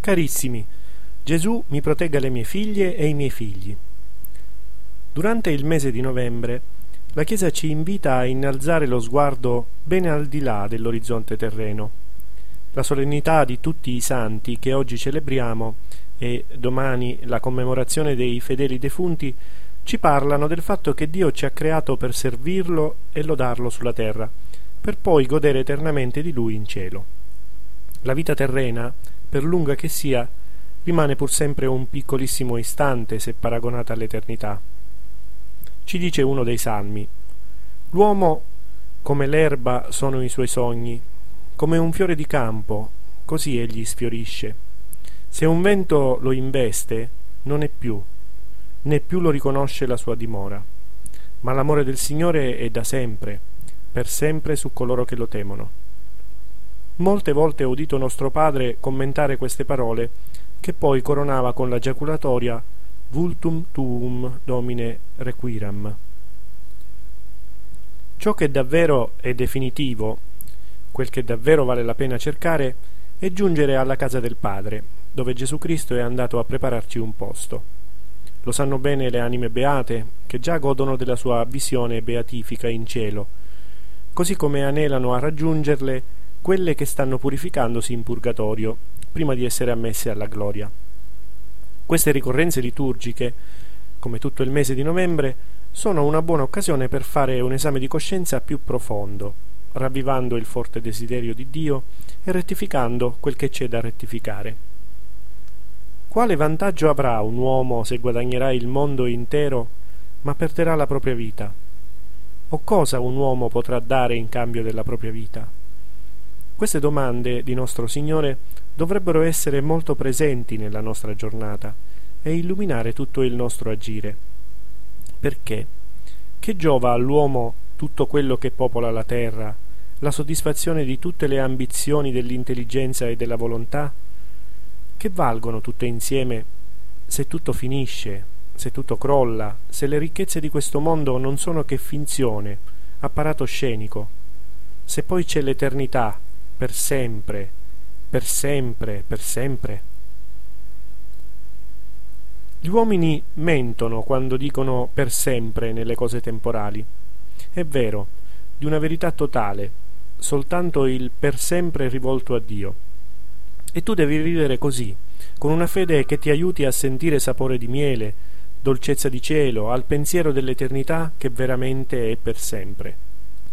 Carissimi, Gesù mi protegga le mie figlie e i miei figli. Durante il mese di novembre la Chiesa ci invita a innalzare lo sguardo ben al di là dell'orizzonte terreno. La solennità di tutti i santi che oggi celebriamo e domani la commemorazione dei fedeli defunti ci parlano del fatto che Dio ci ha creato per servirlo e lodarlo sulla terra, per poi godere eternamente di Lui in cielo. La vita terrena, per lunga che sia, rimane pur sempre un piccolissimo istante se paragonata all'eternità. Ci dice uno dei salmi: l'uomo come l'erba sono i suoi sogni, come un fiore di campo, così egli sfiorisce. Se un vento lo investe, non è più, né più lo riconosce la sua dimora. Ma l'amore del Signore è da sempre, per sempre su coloro che lo temono. Molte volte ho udito nostro padre commentare queste parole, che poi coronava con la giaculatoria Vultum tuum Domine requiram. Ciò che davvero è definitivo, quel che davvero vale la pena cercare, è giungere alla casa del Padre, dove Gesù Cristo è andato a prepararci un posto. Lo sanno bene le anime beate, che già godono della sua visione beatifica in cielo, così come anelano a raggiungerle quelle che stanno purificandosi in purgatorio, prima di essere ammesse alla gloria. Queste ricorrenze liturgiche, come tutto il mese di novembre, sono una buona occasione per fare un esame di coscienza più profondo, ravvivando il forte desiderio di Dio e rettificando quel che c'è da rettificare. Quale vantaggio avrà un uomo se guadagnerà il mondo intero ma perderà la propria vita? O cosa un uomo potrà dare in cambio della propria vita? Queste domande di nostro Signore dovrebbero essere molto presenti nella nostra giornata e illuminare tutto il nostro agire. Perché? Che giova all'uomo tutto quello che popola la terra, la soddisfazione di tutte le ambizioni dell'intelligenza e della volontà? Che valgono tutte insieme se tutto finisce, se tutto crolla, se le ricchezze di questo mondo non sono che finzione, apparato scenico? Se poi c'è l'eternità, per sempre, per sempre, per sempre. Gli uomini mentono quando dicono per sempre nelle cose temporali. È vero, di una verità totale, soltanto il per sempre rivolto a Dio. E tu devi vivere così, con una fede che ti aiuti a sentire sapore di miele, dolcezza di cielo, al pensiero dell'eternità che veramente è per sempre.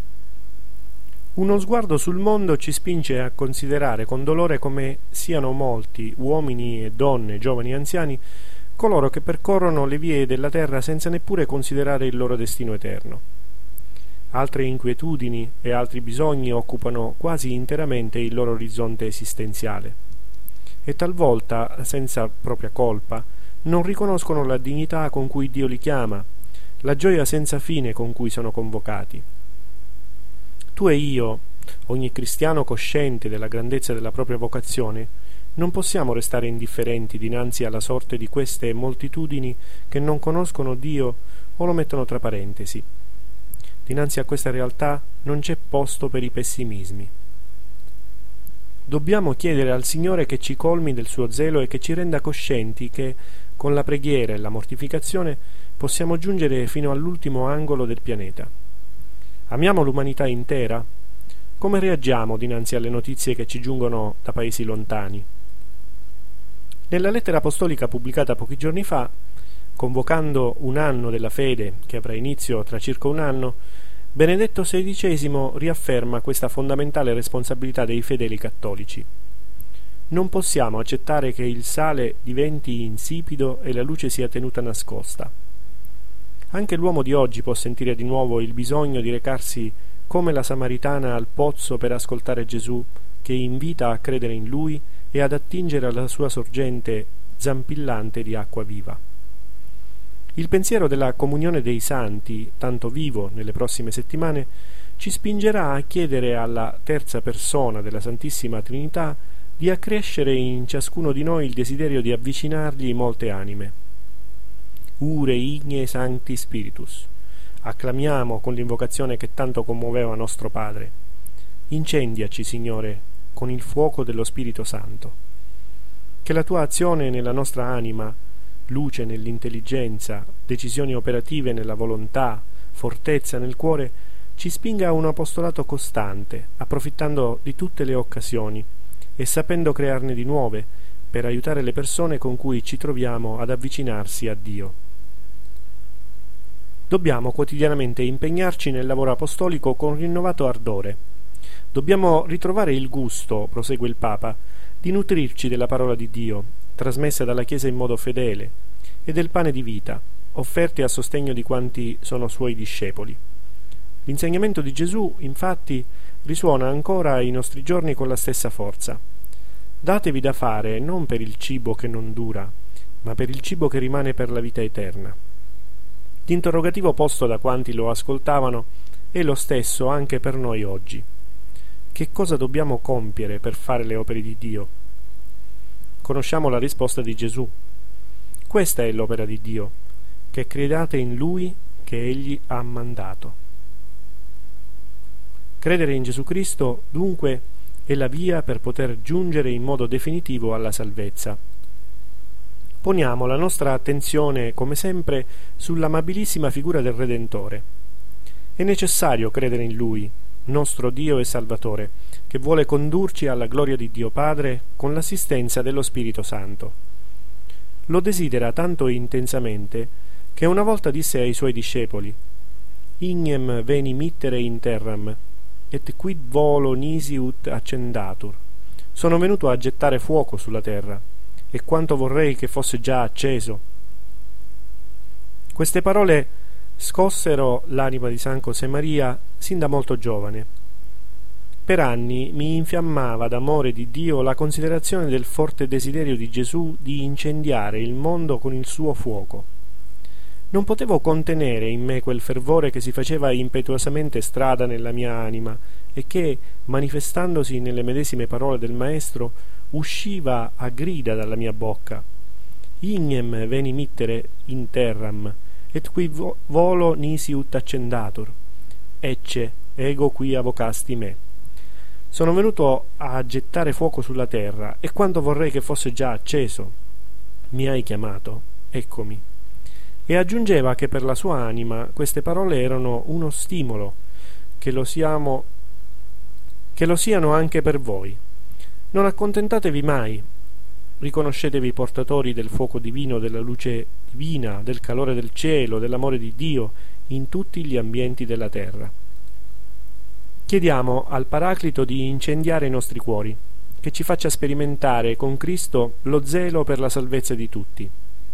Uno sguardo sul mondo ci spinge a considerare con dolore come siano molti, uomini e donne, giovani e anziani, coloro che percorrono le vie della terra senza neppure considerare il loro destino eterno. Altre inquietudini e altri bisogni occupano quasi interamente il loro orizzonte esistenziale e talvolta, senza propria colpa, non riconoscono la dignità con cui Dio li chiama, la gioia senza fine con cui sono convocati. Tu e io, ogni cristiano cosciente della grandezza della propria vocazione, non possiamo restare indifferenti dinanzi alla sorte di queste moltitudini che non conoscono Dio o lo mettono tra parentesi. Dinanzi a questa realtà non c'è posto per i pessimismi. Dobbiamo chiedere al Signore che ci colmi del suo zelo e che ci renda coscienti che, con la preghiera e la mortificazione, possiamo giungere fino all'ultimo angolo del pianeta. Amiamo l'umanità intera? Come reagiamo dinanzi alle notizie che ci giungono da paesi lontani? Nella lettera apostolica pubblicata pochi giorni fa, convocando un anno della fede che avrà inizio tra circa un anno, Benedetto XVI riafferma questa fondamentale responsabilità dei fedeli cattolici. Non possiamo accettare che il sale diventi insipido e la luce sia tenuta nascosta. Anche l'uomo di oggi può sentire di nuovo il bisogno di recarsi come la Samaritana al pozzo per ascoltare Gesù, che invita a credere in Lui e ad attingere alla sua sorgente zampillante di acqua viva. Il pensiero della comunione dei santi, tanto vivo nelle prossime settimane, ci spingerà a chiedere alla terza persona della Santissima Trinità di accrescere in ciascuno di noi il desiderio di avvicinargli molte anime. Ure igne sancti spiritus. Acclamiamo con l'invocazione che tanto commuoveva nostro Padre. Incendiaci, Signore, con il fuoco dello Spirito Santo. che la tua azione nella nostra anima, luce nell'intelligenza, decisioni operative nella volontà, fortezza nel cuore, ci spinga a un apostolato costante, approfittando di tutte le occasioni e sapendo crearne di nuove per aiutare le persone con cui ci troviamo ad avvicinarsi a Dio. Dobbiamo quotidianamente impegnarci nel lavoro apostolico con rinnovato ardore. Dobbiamo ritrovare il gusto, prosegue il Papa, di nutrirci della parola di Dio, trasmessa dalla Chiesa in modo fedele, e del pane di vita, offerti a sostegno di quanti sono suoi discepoli. L'insegnamento di Gesù, infatti, risuona ancora ai nostri giorni con la stessa forza. Datevi da fare non per il cibo che non dura, ma per il cibo che rimane per la vita eterna. L'interrogativo posto da quanti lo ascoltavano è lo stesso anche per noi oggi. Che cosa dobbiamo compiere per fare le opere di Dio? Conosciamo la risposta di Gesù. Questa è l'opera di Dio, che crediate in Lui che Egli ha mandato. Credere in Gesù Cristo, dunque, è la via per poter giungere in modo definitivo alla salvezza. Poniamo la nostra attenzione, come sempre, sull'amabilissima figura del Redentore. È necessario credere in Lui, nostro Dio e Salvatore, che vuole condurci alla gloria di Dio Padre con l'assistenza dello Spirito Santo. Lo desidera tanto intensamente che una volta disse ai suoi discepoli: Ignem veni mittere in terram, et quid volo nisi ut accendatur. Sono venuto a gettare fuoco sulla terra, e quanto vorrei che fosse già acceso. Queste parole scossero l'anima di San Josemaria sin da molto giovane. Per anni mi infiammava d'amore di Dio la considerazione del forte desiderio di Gesù di incendiare il mondo con il suo fuoco. Non potevo contenere in me quel fervore che si faceva impetuosamente strada nella mia anima e che, manifestandosi nelle medesime parole del Maestro, usciva a grida dalla mia bocca. Ignem veni mittere in terram, et qui volo nisi ut accendatur. Ecce, ego qui avocasti me. Sono venuto a gettare fuoco sulla terra, e quanto vorrei che fosse già acceso. Mi hai chiamato, eccomi. E aggiungeva che per la sua anima queste parole erano uno stimolo, che lo siano anche per voi. Non accontentatevi mai, riconoscetevi portatori del fuoco divino, della luce divina, del calore del cielo, dell'amore di Dio in tutti gli ambienti della terra. Chiediamo al Paraclito di incendiare i nostri cuori, che ci faccia sperimentare con Cristo lo zelo per la salvezza di tutti.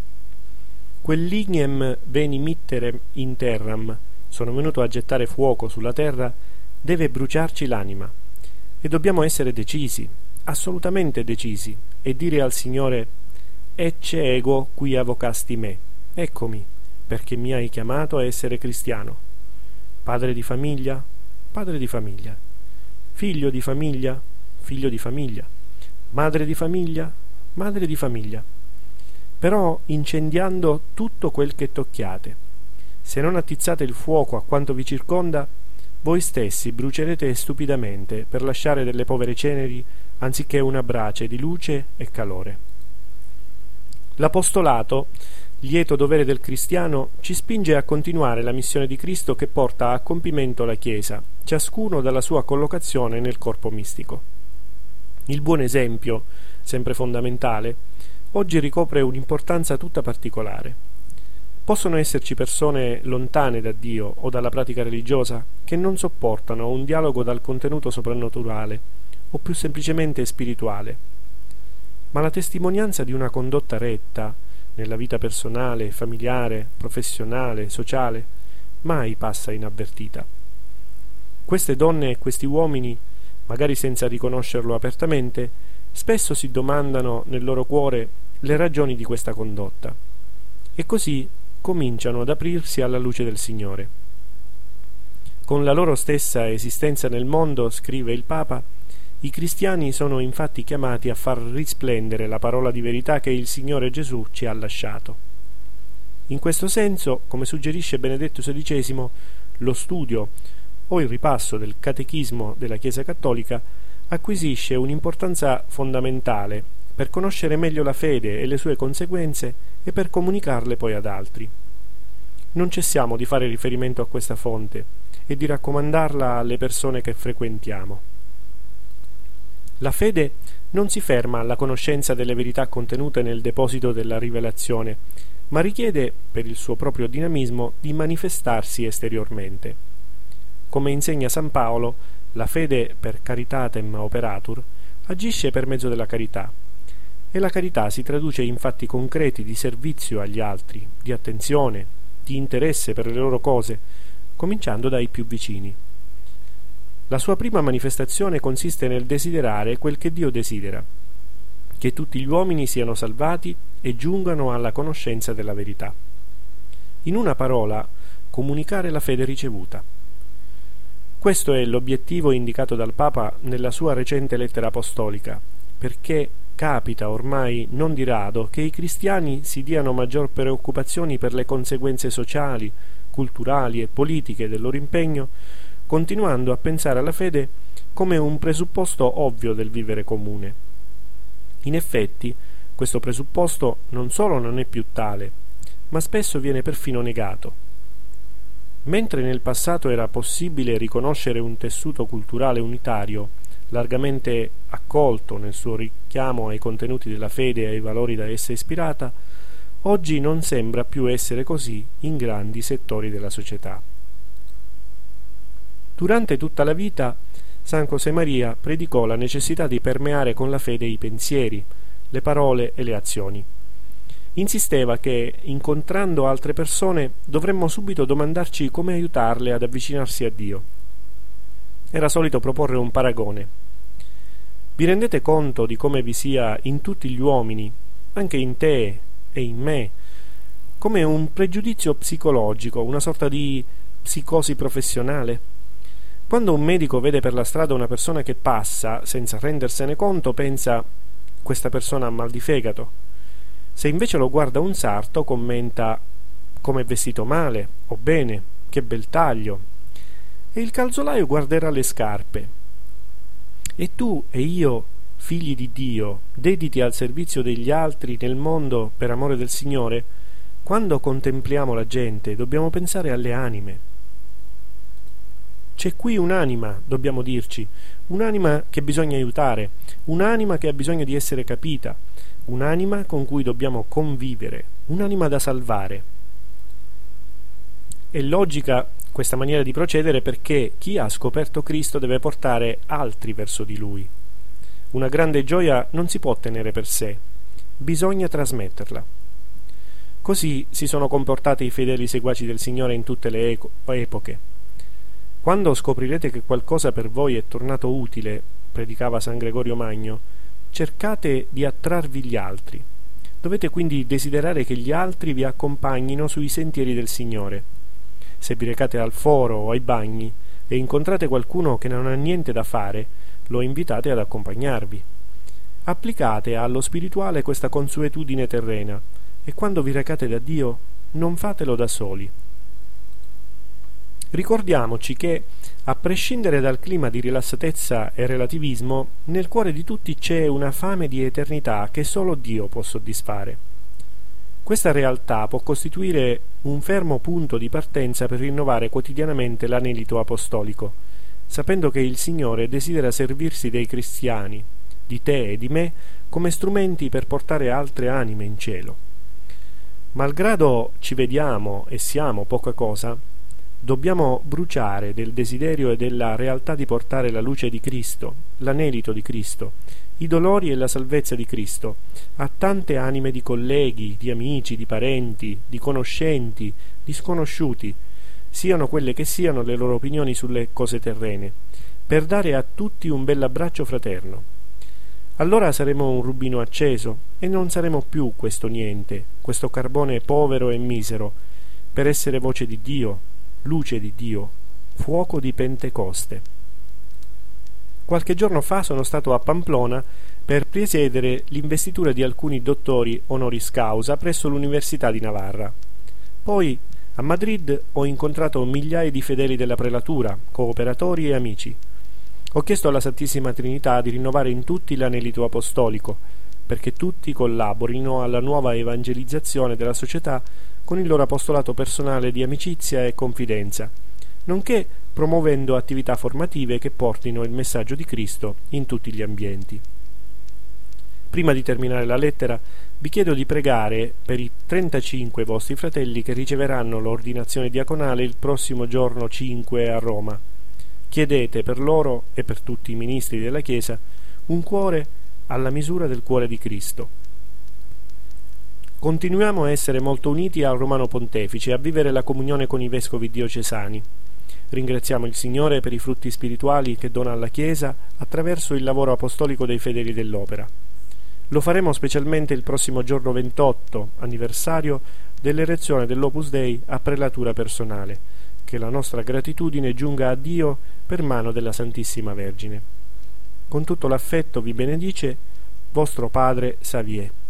Quell'ignem veni mittere in terram, sono venuto a gettare fuoco sulla terra, deve bruciarci l'anima, e dobbiamo essere decisi, assolutamente decisi, e dire al Signore: Ecce ego qui avocasti me, eccomi, perché mi hai chiamato a essere cristiano. Padre di famiglia, padre di famiglia, figlio di famiglia, figlio di famiglia, madre di famiglia, madre di famiglia, però incendiando tutto quel che tocchiate. Se non attizzate il fuoco a quanto vi circonda, voi stessi brucerete stupidamente per lasciare delle povere ceneri anziché una brace di luce e calore. L'apostolato, lieto dovere del cristiano, ci spinge a continuare la missione di Cristo che porta a compimento la Chiesa, ciascuno dalla sua collocazione nel corpo mistico. Il buon esempio, sempre fondamentale, oggi ricopre un'importanza tutta particolare. Possono esserci persone lontane da Dio o dalla pratica religiosa che non sopportano un dialogo dal contenuto soprannaturale o più semplicemente spirituale, ma la testimonianza di una condotta retta nella vita personale, familiare, professionale, sociale mai passa inavvertita. Queste donne e questi uomini, magari senza riconoscerlo apertamente, spesso si domandano nel loro cuore le ragioni di questa condotta e così cominciano ad aprirsi alla luce del Signore. Con la loro stessa esistenza nel mondo, scrive il Papa, i cristiani sono infatti chiamati a far risplendere la parola di verità che il Signore Gesù ci ha lasciato. In questo senso, come suggerisce Benedetto XVI, lo studio o il ripasso del Catechismo della Chiesa Cattolica acquisisce un'importanza fondamentale per conoscere meglio la fede e le sue conseguenze e per comunicarle poi ad altri. Non cessiamo di fare riferimento a questa fonte e di raccomandarla alle persone che frequentiamo. La fede non si ferma alla conoscenza delle verità contenute nel deposito della rivelazione, ma richiede, per il suo proprio dinamismo, di manifestarsi esteriormente. Come insegna San Paolo, la fede per caritatem operatur agisce per mezzo della carità, e la carità si traduce in fatti concreti di servizio agli altri, di attenzione, di interesse per le loro cose, cominciando dai più vicini. La sua prima manifestazione consiste nel desiderare quel che Dio desidera, che tutti gli uomini siano salvati e giungano alla conoscenza della verità. In una parola, comunicare la fede ricevuta. Questo è l'obiettivo indicato dal Papa nella sua recente lettera apostolica, perché capita ormai non di rado che i cristiani si diano maggior preoccupazioni per le conseguenze sociali, culturali e politiche del loro impegno, continuando a pensare alla fede come un presupposto ovvio del vivere comune. In effetti, questo presupposto non solo non è più tale, ma spesso viene perfino negato. Mentre nel passato era possibile riconoscere un tessuto culturale unitario, largamente accolto nel suo richiamo ai contenuti della fede e ai valori da essa ispirata, oggi non sembra più essere così in grandi settori della società. Durante tutta la vita, San Josemaria predicò la necessità di permeare con la fede i pensieri, le parole e le azioni. Insisteva che, incontrando altre persone, dovremmo subito domandarci come aiutarle ad avvicinarsi a Dio. Era solito proporre un paragone. Vi rendete conto di come vi sia in tutti gli uomini, anche in te e in me, come un pregiudizio psicologico, una sorta di psicosi professionale? Quando un medico vede per la strada una persona che passa, senza rendersene conto, pensa: questa persona ha mal di fegato. Se invece lo guarda un sarto, commenta: come è vestito male o bene, che bel taglio. E il calzolaio guarderà le scarpe. E tu e io, figli di Dio, dediti al servizio degli altri nel mondo per amore del Signore, quando contempliamo la gente dobbiamo pensare alle anime. C'è qui un'anima, dobbiamo dirci, un'anima che bisogna aiutare, un'anima che ha bisogno di essere capita, un'anima con cui dobbiamo convivere, un'anima da salvare. È logica questa maniera di procedere perché chi ha scoperto Cristo deve portare altri verso di Lui. Una grande gioia non si può tenere per sé, bisogna trasmetterla. Così si sono comportati i fedeli seguaci del Signore in tutte le epoche. Quando scoprirete che qualcosa per voi è tornato utile, predicava San Gregorio Magno, cercate di attrarvi gli altri. Dovete quindi desiderare che gli altri vi accompagnino sui sentieri del Signore. Se vi recate al foro o ai bagni e incontrate qualcuno che non ha niente da fare, lo invitate ad accompagnarvi. Applicate allo spirituale questa consuetudine terrena e quando vi recate da Dio non fatelo da soli. Ricordiamoci che, a prescindere dal clima di rilassatezza e relativismo, nel cuore di tutti c'è una fame di eternità che solo Dio può soddisfare. Questa realtà può costituire un fermo punto di partenza per rinnovare quotidianamente l'anelito apostolico, sapendo che il Signore desidera servirsi dei cristiani, di te e di me, come strumenti per portare altre anime in cielo. Malgrado ci vediamo e siamo poca cosa, dobbiamo bruciare del desiderio e della realtà di portare la luce di Cristo, l'anelito di Cristo, i dolori e la salvezza di Cristo a tante anime di colleghi, di amici, di parenti, di conoscenti, di sconosciuti, siano quelle che siano le loro opinioni sulle cose terrene, per dare a tutti un bell'abbraccio fraterno. Allora saremo un rubino acceso e non saremo più questo niente, questo carbone povero e misero, per essere voce di Dio, luce di Dio, fuoco di Pentecoste. Qualche giorno fa sono stato a Pamplona per presiedere l'investitura di alcuni dottori honoris causa presso l'Università di Navarra. Poi a Madrid ho incontrato migliaia di fedeli della prelatura, cooperatori e amici. Ho chiesto alla Santissima Trinità di rinnovare in tutti l'anelito apostolico, perché tutti collaborino alla nuova evangelizzazione della società con il loro apostolato personale di amicizia e confidenza, nonché promuovendo attività formative che portino il messaggio di Cristo in tutti gli ambienti. Prima di terminare la lettera, vi chiedo di pregare per i 35 vostri fratelli che riceveranno l'ordinazione diaconale il prossimo giorno 5 a Roma. Chiedete per loro e per tutti i ministri della Chiesa un cuore alla misura del cuore di Cristo. Continuiamo a essere molto uniti al Romano Pontefice e a vivere la comunione con i vescovi diocesani. Ringraziamo il Signore per i frutti spirituali che dona alla Chiesa attraverso il lavoro apostolico dei fedeli dell'Opera. Lo faremo specialmente il prossimo giorno 28, anniversario dell'erezione dell'Opus Dei a prelatura personale. Che la nostra gratitudine giunga a Dio per mano della Santissima Vergine. Con tutto l'affetto vi benedice vostro padre Xavier.